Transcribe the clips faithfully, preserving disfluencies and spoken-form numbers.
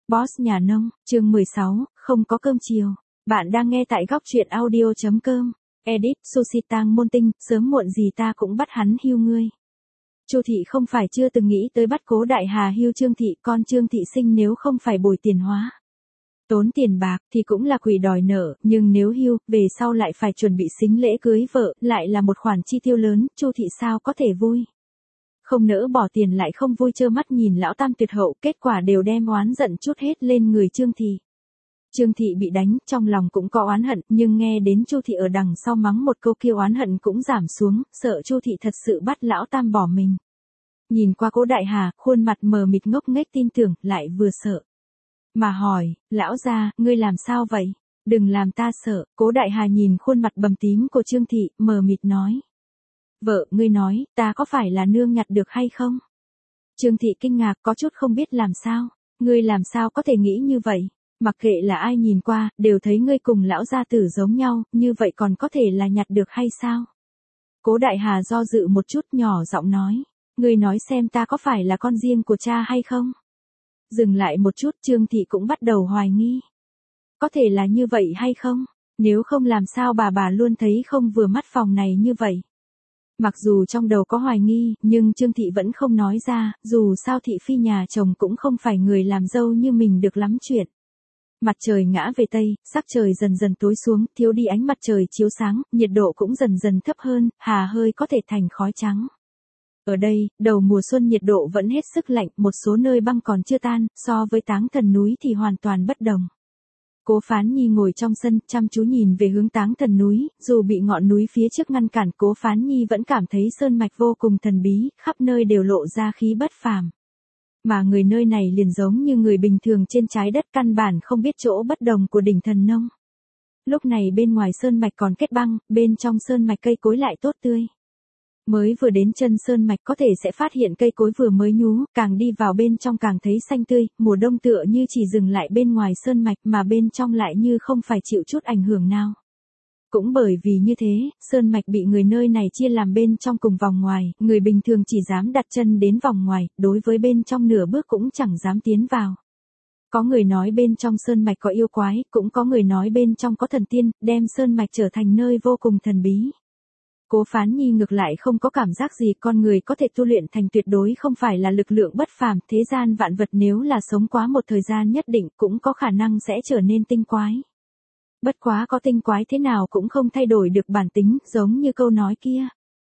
Boss nhà nông, chương mười sáu, không có cơm chiều. Bạn đang nghe tại góc truyện audio.com. Edit, Susitang môn tinh, sớm muộn gì ta cũng bắt hắn hưu ngươi. Chu thị không phải chưa từng nghĩ tới bắt Cố Đại Hà hưu Trương thị, con Trương thị sinh nếu không phải bồi tiền hóa. Tốn tiền bạc thì cũng là quỷ đòi nợ, nhưng nếu hưu, về sau lại phải chuẩn bị sính lễ cưới vợ, lại là một khoản chi tiêu lớn, Chu thị sao có thể vui. Không nỡ bỏ tiền lại không vui trơ mắt nhìn lão tam tuyệt hậu, kết quả đều đem oán giận chút hết lên người Trương thị. Trương thị bị đánh, trong lòng cũng có oán hận, nhưng nghe đến Chu thị ở đằng sau mắng một câu kia oán hận cũng giảm xuống, sợ Chu thị thật sự bắt lão tam bỏ mình. Nhìn qua Cố Đại Hà, khuôn mặt mờ mịt ngốc nghếch tin tưởng, lại vừa sợ. Mà hỏi, lão gia, ngươi làm sao vậy? Đừng làm ta sợ. Cố Đại Hà nhìn khuôn mặt bầm tím của Trương thị, mờ mịt nói. Vợ, ngươi nói, ta có phải là nương nhặt được hay không? Trương thị kinh ngạc, có chút không biết làm sao. Ngươi làm sao có thể nghĩ như vậy? Mặc kệ là ai nhìn qua, đều thấy ngươi cùng lão gia tử giống nhau, như vậy còn có thể là nhặt được hay sao? Cố Đại Hà do dự một chút, nhỏ giọng nói. Ngươi nói xem ta có phải là con riêng của cha hay không? Dừng lại một chút, Trương thị cũng bắt đầu hoài nghi. Có thể là như vậy hay không? Nếu không làm sao bà bà luôn thấy không vừa mắt phòng này như vậy? Mặc dù trong đầu có hoài nghi, nhưng Trương thị vẫn không nói ra, dù sao thị phi nhà chồng cũng không phải người làm dâu như mình được lắm chuyện. Mặt trời ngã về tây, sắc trời dần dần tối xuống, thiếu đi ánh mặt trời chiếu sáng, nhiệt độ cũng dần dần thấp hơn, hà hơi có thể thành khói trắng. Ở đây, đầu mùa xuân nhiệt độ vẫn hết sức lạnh, một số nơi băng còn chưa tan, so với Táng Thần núi thì hoàn toàn bất đồng. Cố Phán Nhi ngồi trong sân, chăm chú nhìn về hướng Táng Thần núi, dù bị ngọn núi phía trước ngăn cản, Cố Phán Nhi vẫn cảm thấy sơn mạch vô cùng thần bí, khắp nơi đều lộ ra khí bất phàm. Mà người nơi này liền giống như người bình thường trên trái đất, căn bản không biết chỗ bất đồng của đỉnh thần nông. Lúc này bên ngoài sơn mạch còn kết băng, bên trong sơn mạch cây cối lại tốt tươi. Mới vừa đến chân sơn mạch có thể sẽ phát hiện cây cối vừa mới nhú, càng đi vào bên trong càng thấy xanh tươi, mùa đông tựa như chỉ dừng lại bên ngoài sơn mạch mà bên trong lại như không phải chịu chút ảnh hưởng nào. Cũng bởi vì như thế, sơn mạch bị người nơi này chia làm bên trong cùng vòng ngoài, người bình thường chỉ dám đặt chân đến vòng ngoài, đối với bên trong nửa bước cũng chẳng dám tiến vào. Có người nói bên trong sơn mạch có yêu quái, cũng có người nói bên trong có thần tiên, đem sơn mạch trở thành nơi vô cùng thần bí. Cố Phán Nhi ngược lại không có cảm giác gì, con người có thể tu luyện thành tuyệt đối không phải là lực lượng bất phàm, thế gian vạn vật nếu là sống quá một thời gian nhất định cũng có khả năng sẽ trở nên tinh quái. Bất quá có tinh quái thế nào cũng không thay đổi được bản tính, giống như câu nói kia.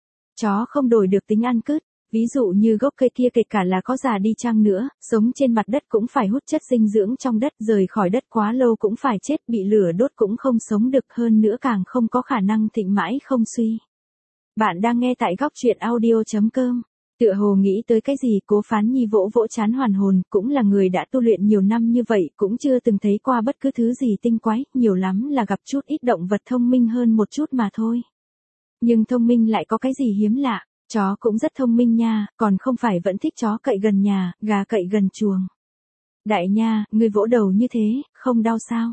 Chó không đổi được tính ăn cứt, ví dụ như gốc cây kia kể cả là có già đi chăng nữa, sống trên mặt đất cũng phải hút chất dinh dưỡng trong đất, rời khỏi đất quá lâu cũng phải chết, bị lửa đốt cũng không sống được, hơn nữa càng không có khả năng thịnh mãi không suy. Bạn đang nghe tại góc truyện audio.com. Tựa hồ nghĩ tới cái gì, Cố Phán Nhi vỗ vỗ trán hoàn hồn, cũng là người đã tu luyện nhiều năm như vậy, cũng chưa từng thấy qua bất cứ thứ gì tinh quái, nhiều lắm là gặp chút ít động vật thông minh hơn một chút mà thôi. Nhưng thông minh lại có cái gì hiếm lạ, chó cũng rất thông minh nha, còn không phải vẫn thích chó cậy gần nhà, gà cậy gần chuồng. Đại nha, ngươi vỗ đầu như thế, không đau sao?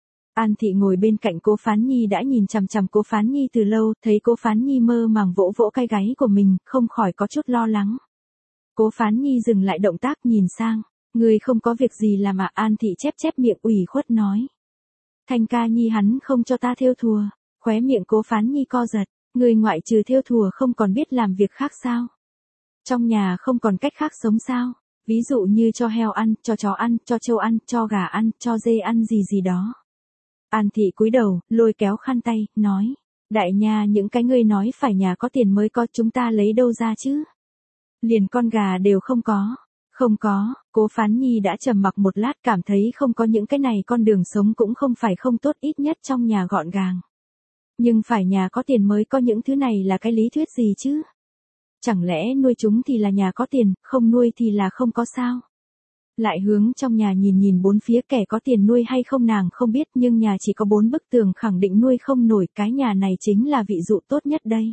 An Thị ngồi bên cạnh Cố Phán Nhi đã nhìn chằm chằm Cố Phán Nhi từ lâu, thấy Cố Phán Nhi mơ màng vỗ vỗ cái gáy của mình, không khỏi có chút lo lắng. Cố Phán Nhi dừng lại động tác nhìn sang, người không có việc gì làm à? An Thị chép chép miệng ủy khuất nói. Thanh ca nhi hắn không cho ta thêu thùa, khóe miệng Cố Phán Nhi co giật, người ngoại trừ thêu thùa không còn biết làm việc khác sao? Trong nhà không còn cách khác sống sao? Ví dụ như cho heo ăn, cho chó ăn, cho trâu ăn, cho gà ăn, cho dê ăn gì gì đó. An Thị cúi đầu, lôi kéo khăn tay, nói. Đại nha, những cái ngươi nói phải nhà có tiền mới có, chúng ta lấy đâu ra chứ? Liền con gà đều không có. Không có, Cố Phán Nhi đã trầm mặc một lát, cảm thấy không có những cái này con đường sống cũng không phải không tốt, ít nhất trong nhà gọn gàng. Nhưng phải nhà có tiền mới có những thứ này là cái lý thuyết gì chứ? Chẳng lẽ nuôi chúng thì là nhà có tiền, không nuôi thì là không có sao? Lại hướng trong nhà nhìn nhìn bốn phía, kẻ có tiền nuôi hay không nàng không biết, nhưng nhà chỉ có bốn bức tường khẳng định nuôi không nổi, cái nhà này chính là vị dụ tốt nhất đây.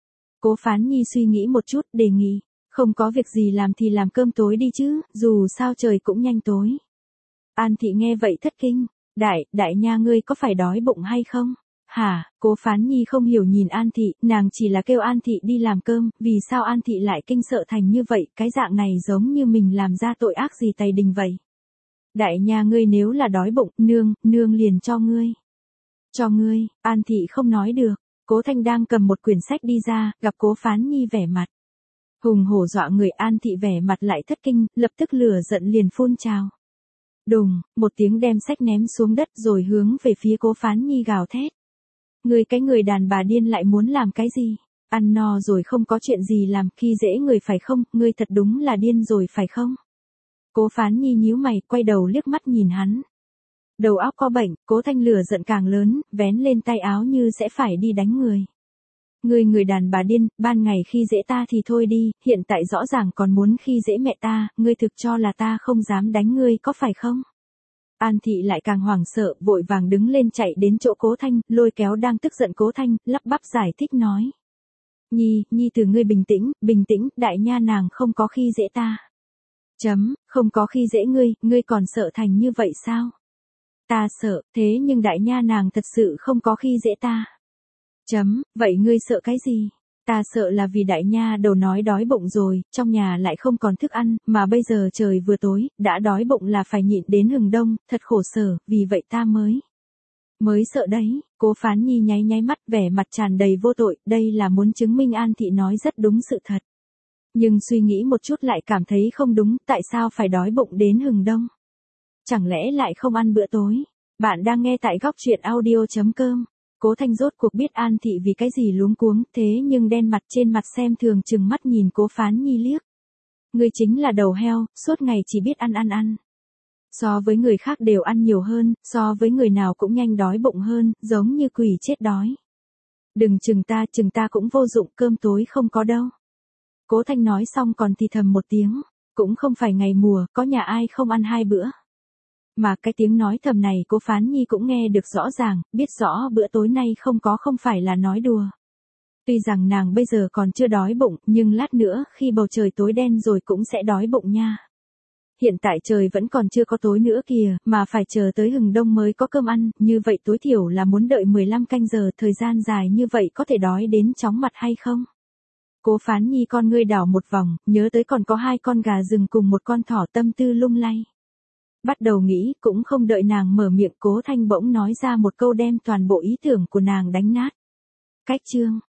Cố Phán Nhi suy nghĩ một chút, đề nghị, không có việc gì làm thì làm cơm tối đi chứ, dù sao trời cũng nhanh tối. An Thị nghe vậy thất kinh, đại, đại nha ngươi có phải đói bụng hay không? Hả, Cố Phán Nhi không hiểu nhìn An Thị, nàng chỉ là kêu An Thị đi làm cơm, vì sao An Thị lại kinh sợ thành như vậy, cái dạng này giống như mình làm ra tội ác gì tày đình vậy. Đại nha ngươi nếu là đói bụng, nương, nương liền cho ngươi. Cho ngươi, An Thị không nói được, Cố Thanh đang cầm một quyển sách đi ra, gặp Cố Phán Nhi vẻ mặt hùng hổ dọa người. An Thị vẻ mặt lại thất kinh, lập tức lửa giận liền phun trào. Đùng, một tiếng đem sách ném xuống đất rồi hướng về phía Cố Phán Nhi gào thét. Ngươi cái người đàn bà điên lại muốn làm cái gì? Ăn no rồi không có chuyện gì làm, khi dễ người phải không, ngươi thật đúng là điên rồi phải không? Cố Phán Nhi nhíu mày, quay đầu liếc mắt nhìn hắn. Đầu óc có bệnh, Cố Thanh lửa giận càng lớn, vén lên tay áo như sẽ phải đi đánh người. Ngươi người đàn bà điên, ban ngày khi dễ ta thì thôi đi, hiện tại rõ ràng còn muốn khi dễ mẹ ta, ngươi thực cho là ta không dám đánh ngươi có phải không? An Thị lại càng hoảng sợ, vội vàng đứng lên chạy đến chỗ Cố Thanh, lôi kéo đang tức giận Cố Thanh, lắp bắp giải thích nói. Nhi, Nhi từ ngươi bình tĩnh, bình tĩnh, đại nha nàng không có khi dễ ta. Chấm, không có khi dễ ngươi, ngươi còn sợ thành như vậy sao? Ta sợ, thế nhưng đại nha nàng thật sự không có khi dễ ta. Chấm, vậy ngươi sợ cái gì? Ta sợ là vì đại nha đầu nói đói bụng rồi, trong nhà lại không còn thức ăn, mà bây giờ trời vừa tối, đã đói bụng là phải nhịn đến hừng đông, thật khổ sở, vì vậy ta mới. Mới sợ đấy. Cố Phán Nhi nháy nháy mắt, vẻ mặt tràn đầy vô tội, đây là muốn chứng minh An Thị nói rất đúng sự thật. Nhưng suy nghĩ một chút lại cảm thấy không đúng, tại sao phải đói bụng đến hừng đông? Chẳng lẽ lại không ăn bữa tối? Bạn đang nghe tại góc truyện audio chấm com. Cố Thanh rốt cuộc biết An Thị vì cái gì luống cuống, thế nhưng đen mặt trên mặt xem thường chừng mắt nhìn Cố Phán Nhi liếc. Ngươi chính là đầu heo, suốt ngày chỉ biết ăn ăn ăn. So với người khác đều ăn nhiều hơn, so với người nào cũng nhanh đói bụng hơn, giống như quỷ chết đói. Đừng chừng ta, chừng ta cũng vô dụng, cơm tối không có đâu. Cố Thanh nói xong còn thì thầm một tiếng, cũng không phải ngày mùa, có nhà ai không ăn hai bữa. Mà cái tiếng nói thầm này Cố Phán Nhi cũng nghe được rõ ràng, biết rõ bữa tối nay không có không phải là nói đùa. Tuy rằng nàng bây giờ còn chưa đói bụng, nhưng lát nữa khi bầu trời tối đen rồi cũng sẽ đói bụng nha. Hiện tại trời vẫn còn chưa có tối nữa kìa, mà phải chờ tới hừng đông mới có cơm ăn, như vậy tối thiểu là muốn đợi mười lăm canh giờ, thời gian dài như vậy có thể đói đến chóng mặt hay không? Cố Phán Nhi con ngươi đảo một vòng, nhớ tới còn có hai con gà rừng cùng một con thỏ, tâm tư lung lay. Bắt đầu nghĩ, cũng không đợi nàng mở miệng, Cố Thanh bỗng nói ra một câu đem toàn bộ ý tưởng của nàng đánh nát. Cách chương,